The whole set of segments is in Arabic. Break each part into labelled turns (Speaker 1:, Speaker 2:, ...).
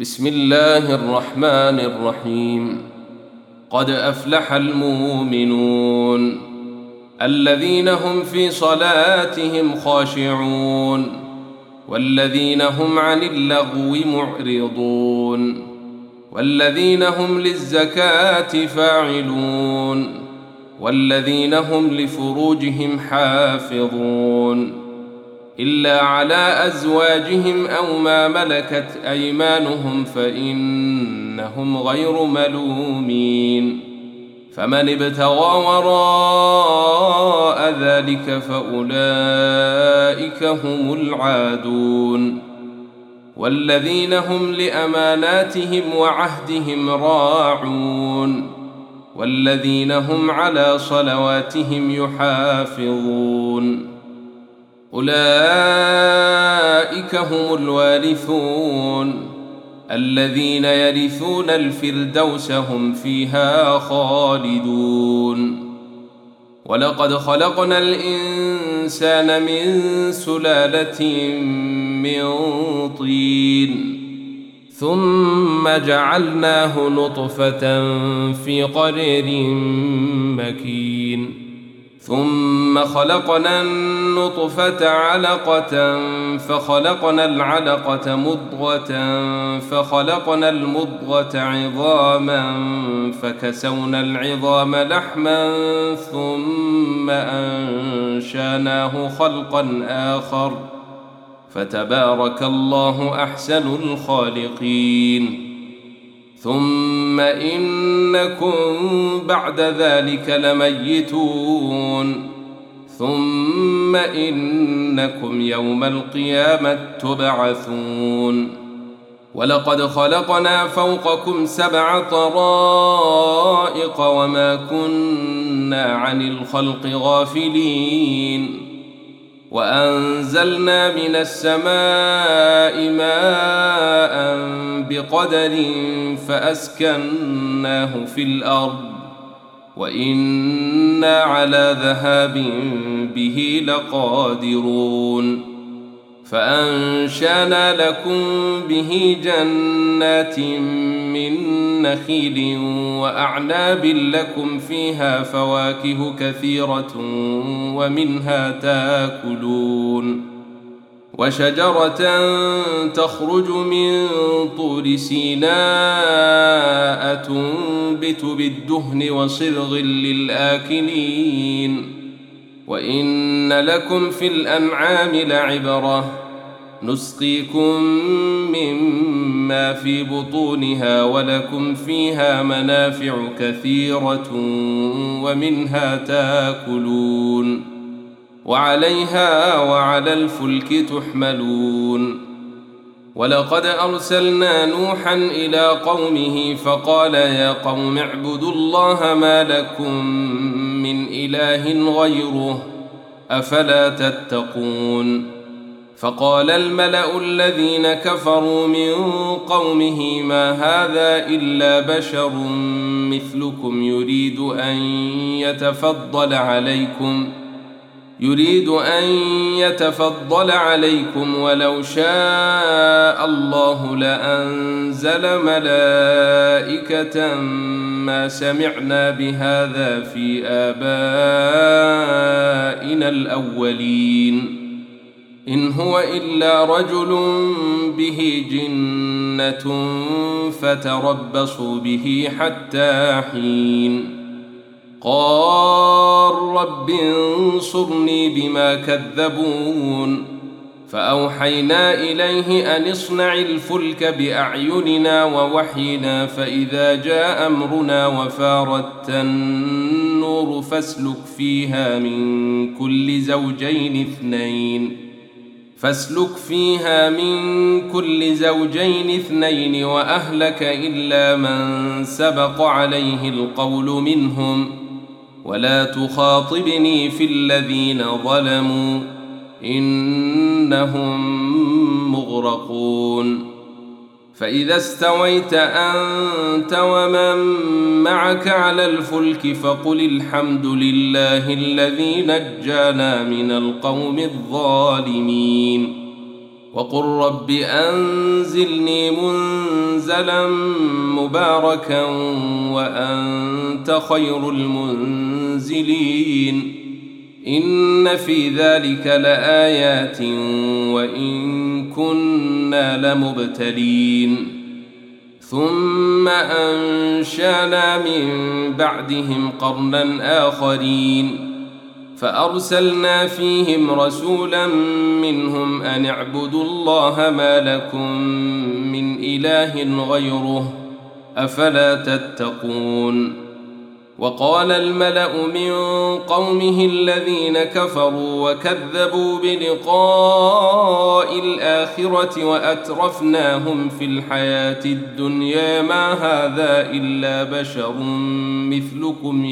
Speaker 1: بسم الله الرحمن الرحيم. قد أفلح المؤمنون الذين هم في صلاتهم خاشعون والذين هم عن اللغو معرضون والذين هم للزكاة فاعلون والذين هم لفروجهم حافظون إلا على أزواجهم أو ما ملكت أيمانهم فإنهم غير ملومين، فمن ابتغى وراء ذلك فأولئك هم العادون. والذين هم لأماناتهم وعهدهم راعون والذين هم على صلواتهم يحافظون. أولئك هم الوارثون الذين يرثون الفردوس هم فيها خالدون. ولقد خلقنا الإنسان من سلالة من طين ثم جعلناه نطفة في قرير مكين ثم خلقنا النطفة علقة فخلقنا العلقة مضغة فخلقنا المضغة عظاما فكسونا العظام لحما ثم أنشأناه خلقا آخر فتبارك الله أحسن الخالقين. ثم إنكم بعد ذلك لميتون ثم إنكم يوم القيامة تبعثون. ولقد خلقنا فوقكم 7 طرائق وما كنا عن الخلق غافلين وأنزلنا من السماء ماء بقدر فأسكناه في الأرض وإنا على ذهاب به لقادرون. فأنشأنا لكم به جنات من نخيل وأعناب لكم فيها فواكه كثيرة ومنها تاكلون. وشجرة تخرج من طور سيناء تنبت بالدهن وصبغ للآكلين. وإن لكم في الأنعام لعبرة نسقيكم مما في بطونها ولكم فيها منافع كثيرة ومنها تاكلون وعليها وعلى الفلك تحملون. ولقد أرسلنا نوحا إلى قومه فقال يا قوم اعبدوا الله ما لكم من إله غيره أفلا تتقون. فقال الملأ الذين كفروا من قومه ما هذا إلا بشر مثلكم يريد أن يتفضل عليكم ولو شاء الله لأنزل ملائكة ما سمعنا بهذا في آبائنا الأولين إن هو إلا رجل به جنة فتربصوا به حتى حين. قال رب انصرني بما كذبون. فأوحينا إليه أن اصنع الفلك بأعيننا ووحينا فإذا جاء أمرنا وفارت النور فاسلك فيها من كل زوجين اثنين وأهلك إلا من سبق عليه القول منهم ولا تخاطبني في الذين ظلموا إنهم مغرقون. فإذا استويت أنت ومن معك على الفلك فقل الحمد لله الذي نجانا من القوم الظالمين. وقل رب أنزلني منزلا مباركا وأنت خير المنزلين إن في ذلك لآيات وإن كنا لمبتلين ثم أنشأنا من بعدهم قرنا آخرين فأرسلنا فيهم رسولا منهم أن اعبدوا الله ما لكم من إله غيره أفلا تتقون وقال الملأ من قومه الذين كفروا وكذبوا بلقاء الآخرة وأترفناهم في الحياة الدنيا ما هذا إلا بشر مثلكم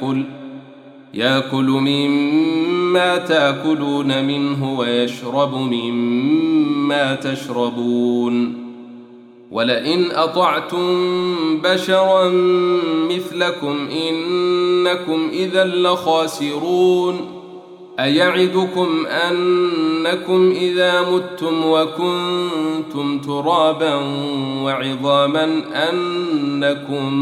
Speaker 1: يأكل مما تأكلون منه ويشرب مما تشربون ولئن أطعتم بشرا مثلكم إنكم إذا لخاسرون أيعدكم أنكم إذا متم وكنتم ترابا وعظاما أنكم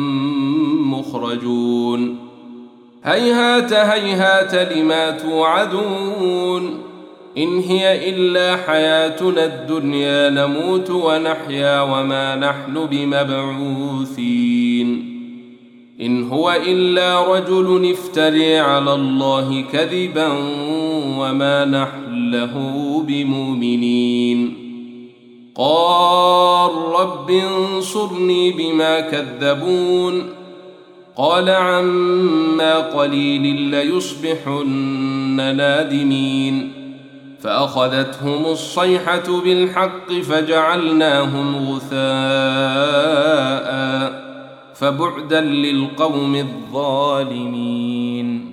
Speaker 1: مخرجون هيهات هيهات لما توعدون إن هي إلا حياتنا الدنيا نموت ونحيا وما نحن بمبعوثين إن هو إلا رجل افتري على الله كذبا وما نحن له بمؤمنين قال رب انصرني بما كذبون قال عما قليل ليصبحن نادمين فأخذتهم الصيحة بالحق فجعلناهم غثاء فبعدا للقوم الظالمين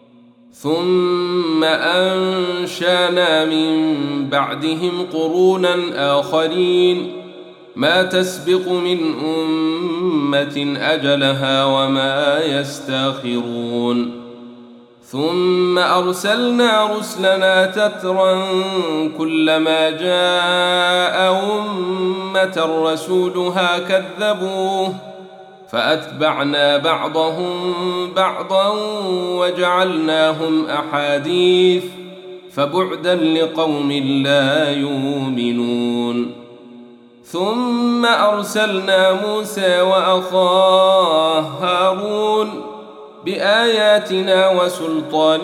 Speaker 1: ثم أنشأنا من بعدهم قرونا آخرين ما تسبق من أمة أجلها وما يستاخرون ثم أرسلنا رسلنا تترا كلما جاء أمة رسولها كذبوه فأتبعنا بعضهم بعضا وجعلناهم أحاديث فبعدا لقوم لا يؤمنون ثم أرسلنا موسى وأخاه هارون بآياتنا وسلطان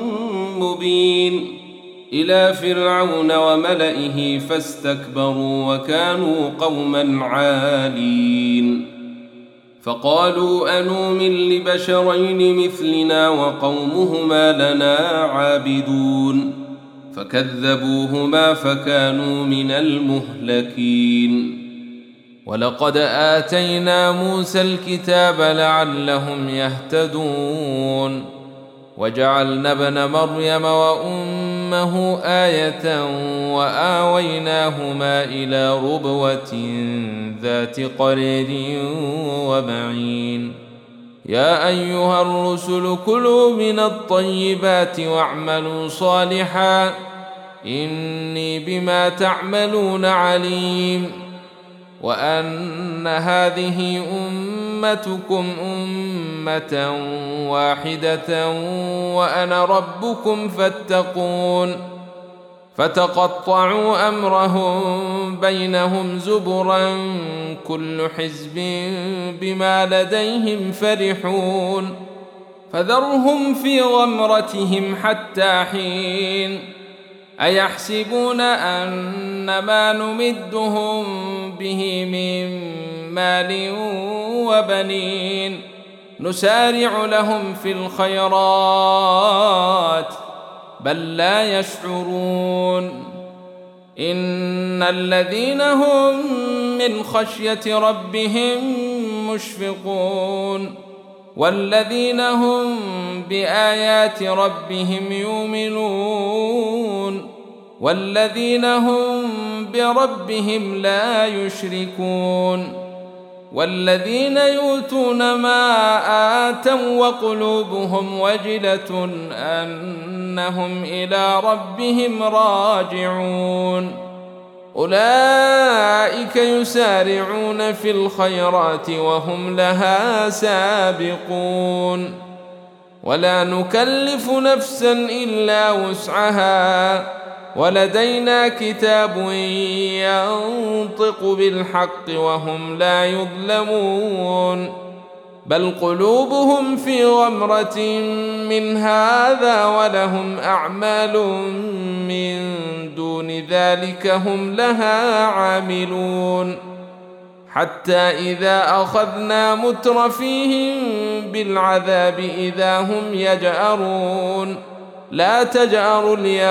Speaker 1: مبين إلى فرعون وملئه فاستكبروا وكانوا قوما عالين فقالوا أنؤمن لبشرين مثلنا وقومهما لنا عابدون فكذبوهما فكانوا من المهلكين ولقد آتينا موسى الكتاب لعلهم يهتدون وجعلنا ابن مريم وأمه آية وآويناهما إلى ربوة ذات قرير ومعين يا أيها الرسل كلوا من الطيبات واعملوا صالحا إني بما تعملون عليم وأن هذه أمتكم أمة واحدة وأنا ربكم فاتقون فتقطعوا أمرهم بينهم زبرا كل حزب بما لديهم فرحون فذرهم في غمرتهم حتى حين أيحسبون أن ما نمدهم به من مال وبنين نسارع لهم في الخيرات بل لا يشعرون إن الذين هم من خشية ربهم مشفقون والذين هم بآيات ربهم يؤمنون والذين هم بربهم لا يشركون والذين يؤتون ما آتوا وقلوبهم وجلة أنهم إلى ربهم راجعون أولئك يسارعون في الخيرات وهم لها سابقون ولا نكلف نفسا إلا وسعها ولدينا كتاب ينطق بالحق وهم لا يظلمون بل قلوبهم في غمرة من هذا ولهم أعمال من دون ذلك هم لها عاملون حتى إذا أخذنا مترفيهم بالعذاب إذا هم يجأرون لا تجأروا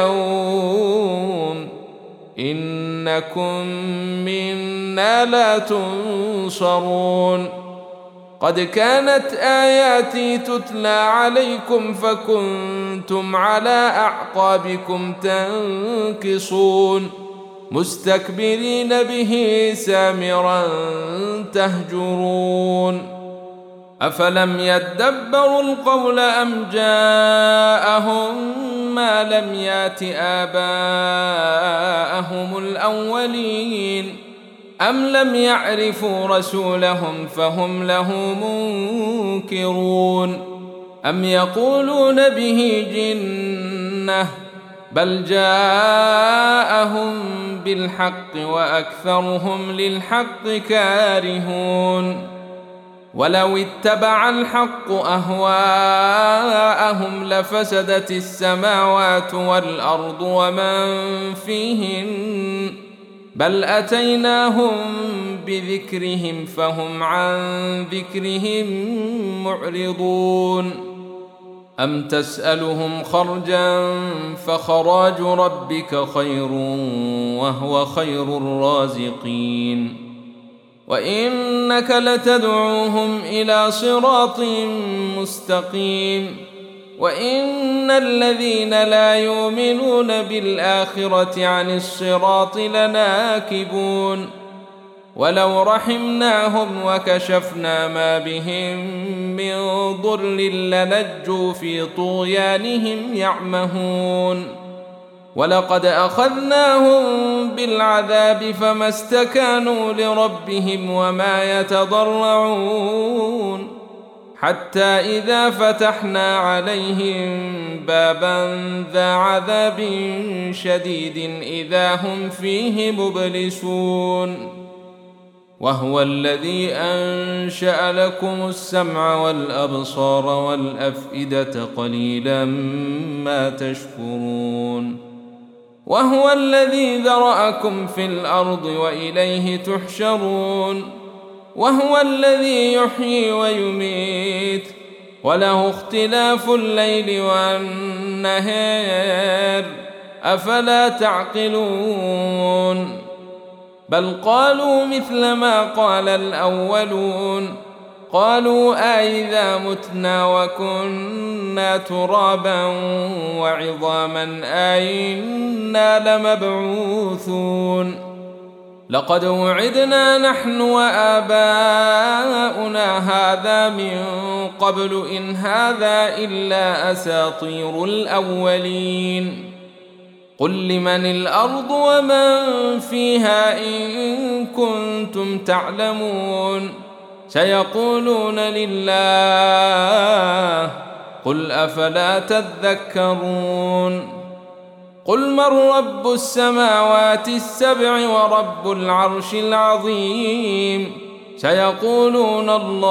Speaker 1: اليوم إنكم منا لا تنصرون قد كانت آياتي تتلى عليكم فكنتم على أعقابكم تنكصون مستكبرين به سامرا تهجرون أفلم يدبروا القول أم جاءهم ما لم يات آباءهم الأولين أم لم يعرفوا رسولهم فهم له منكرون أم يقولون به جنة بل جاءهم بالحق وأكثرهم للحق كارهون ولو اتبع الحق أهواءهم لفسدت السماوات والأرض ومن فيهن بل أتيناهم بذكرهم فهم عن ذكرهم معرضون أم تسألهم خرجا فخراج ربك خير وهو خير الرازقين وإنك لتدعوهم إلى صراط مستقيم وإن الذين لا يؤمنون بالآخرة عن الصراط لناكبون ولو رحمناهم وكشفنا ما بهم من ضر لنجوا في طغيانهم يعمهون ولقد أخذناهم بالعذاب فما استكانوا لربهم وما يتضرعون حتى إذا فتحنا عليهم بابا ذا عذاب شديد إذا هم فيه مبلسون وهو الذي أنشأ لكم السمع والأبصار والأفئدة قليلا ما تشكرون وهو الذي ذرأكم في الأرض وإليه تحشرون وهو الذي يحيي ويميت وله اختلاف الليل والنهار أفلا تعقلون بل قالوا مثل ما قال الأولون قالوا أئذا متنا وكنا ترابا وعظاما أئنا لمبعوثون لقد وعدنا نحن وآباؤنا هذا من قبل إن هذا إلا أساطير الأولين قل لمن الأرض ومن فيها إن كنتم تعلمون سيقولون لله قل أفلا تذكرون قل من رب السماوات السبع ورب العرش العظيم سيقولون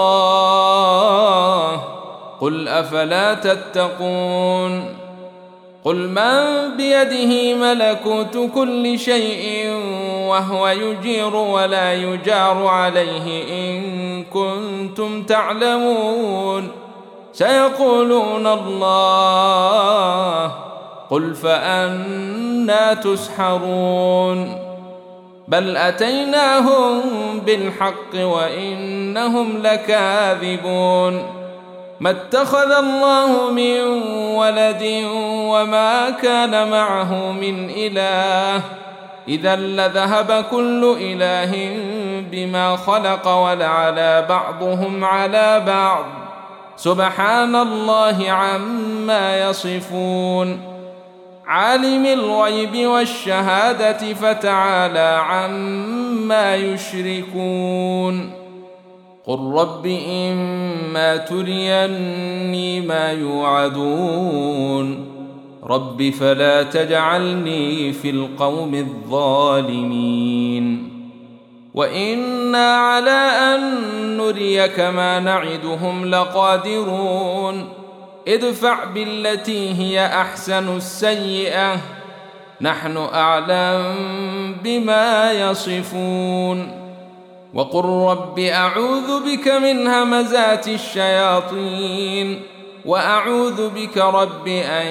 Speaker 1: الله قل أفلا تتقون قل من بيده ملكوت كل شيء وهو يجير ولا يجار عليه إن كنتم تعلمون سيقولون الله قل فأنا تسحرون بل أتيناهم بالحق وإنهم لكاذبون ما اتخذ الله من ولد وما كان معه من إله إذا لذهب كل إله بما خلق ولعلى بعضهم على بعض سبحان الله عما يصفون عالم الغيب والشهادة فتعالى عما يشركون قل رب إما تريني ما يوعدون رب فلا تجعلني في القوم الظالمين وإنا على أن نريك ما نعدهم لقادرون ادفع بالتي هي أحسن السيئة نحن أعلم بما يصفون وقل رب أعوذ بك من همزات الشياطين وأعوذ بك رب أن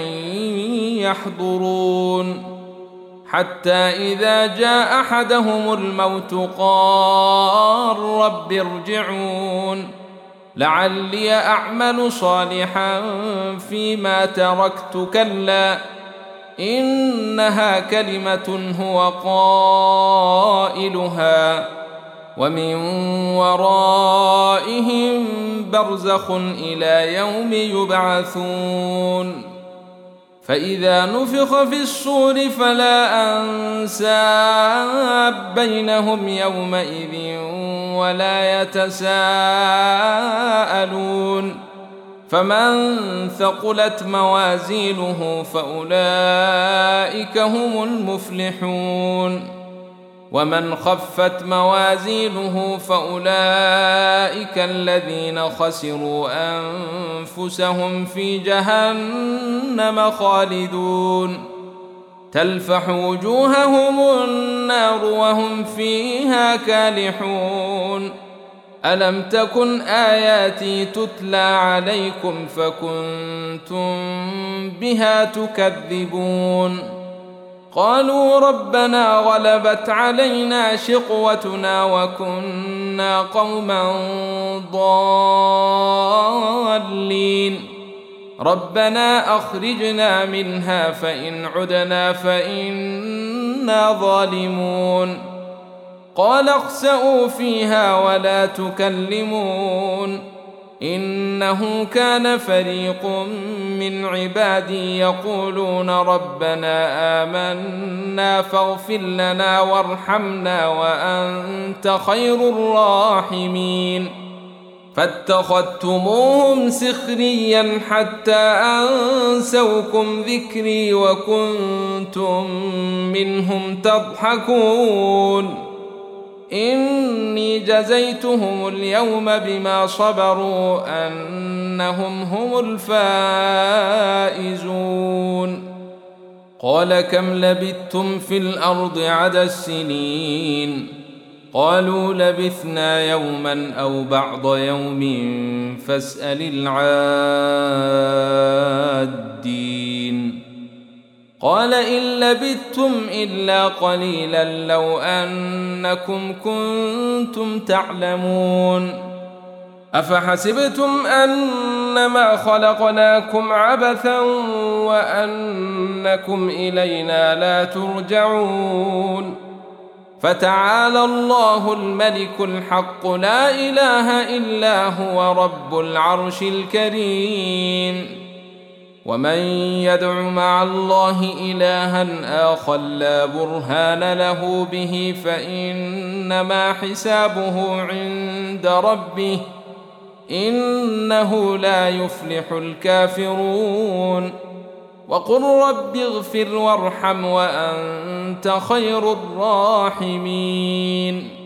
Speaker 1: يحضرون حتى إذا جاء أحدهم الموت قال رب ارجعون لعلي أعمل صالحا فيما تركت كلا إنها كلمة هو قائلها ومن ورائهم برزخ إلى يوم يبعثون فإذا نفخ في الصور فلا أنساب بينهم يومئذ ولا يتساءلون فمن ثقلت موازينه فأولئك هم المفلحون ومن خفت موازينه فأولئك الذين خسروا أنفسهم في جهنم خالدون تلفح وجوههم النار وهم فيها كالحون ألم تكن آياتي تتلى عليكم فكنتم بها تكذبون قالوا ربنا غلبت علينا شقوتنا وكنا قوما ضالين ربنا أخرجنا منها فإن عدنا فإنا ظالمون قال اخسئوا فيها ولا تكلمون إنه كان فريق من عبادي يقولون ربنا آمنا فاغفر لنا وارحمنا وأنت خير الراحمين فاتخذتموهم سخريا حتى أنسوكم ذكري وكنتم منهم تضحكون إني جزيتهم اليوم بما صبروا أنهم هم الفائزون قال كم لبثتم في الأرض عدد السنين قالوا لبثنا يوما أو بعض يوم فاسأل العادين قال إن لبثتم إلا قليلا لو أنكم كنتم تعلمون أفحسبتم أنما خلقناكم عبثا وأنكم إلينا لا ترجعون فتعالى الله الملك الحق لا إله إلا هو رب العرش الكريم ومن يدع مع الله إلها آخر لا برهان له به فإنما حسابه عند ربه إنه لا يفلح الكافرون وقل رب اغفر وارحم وأنت خير الراحمين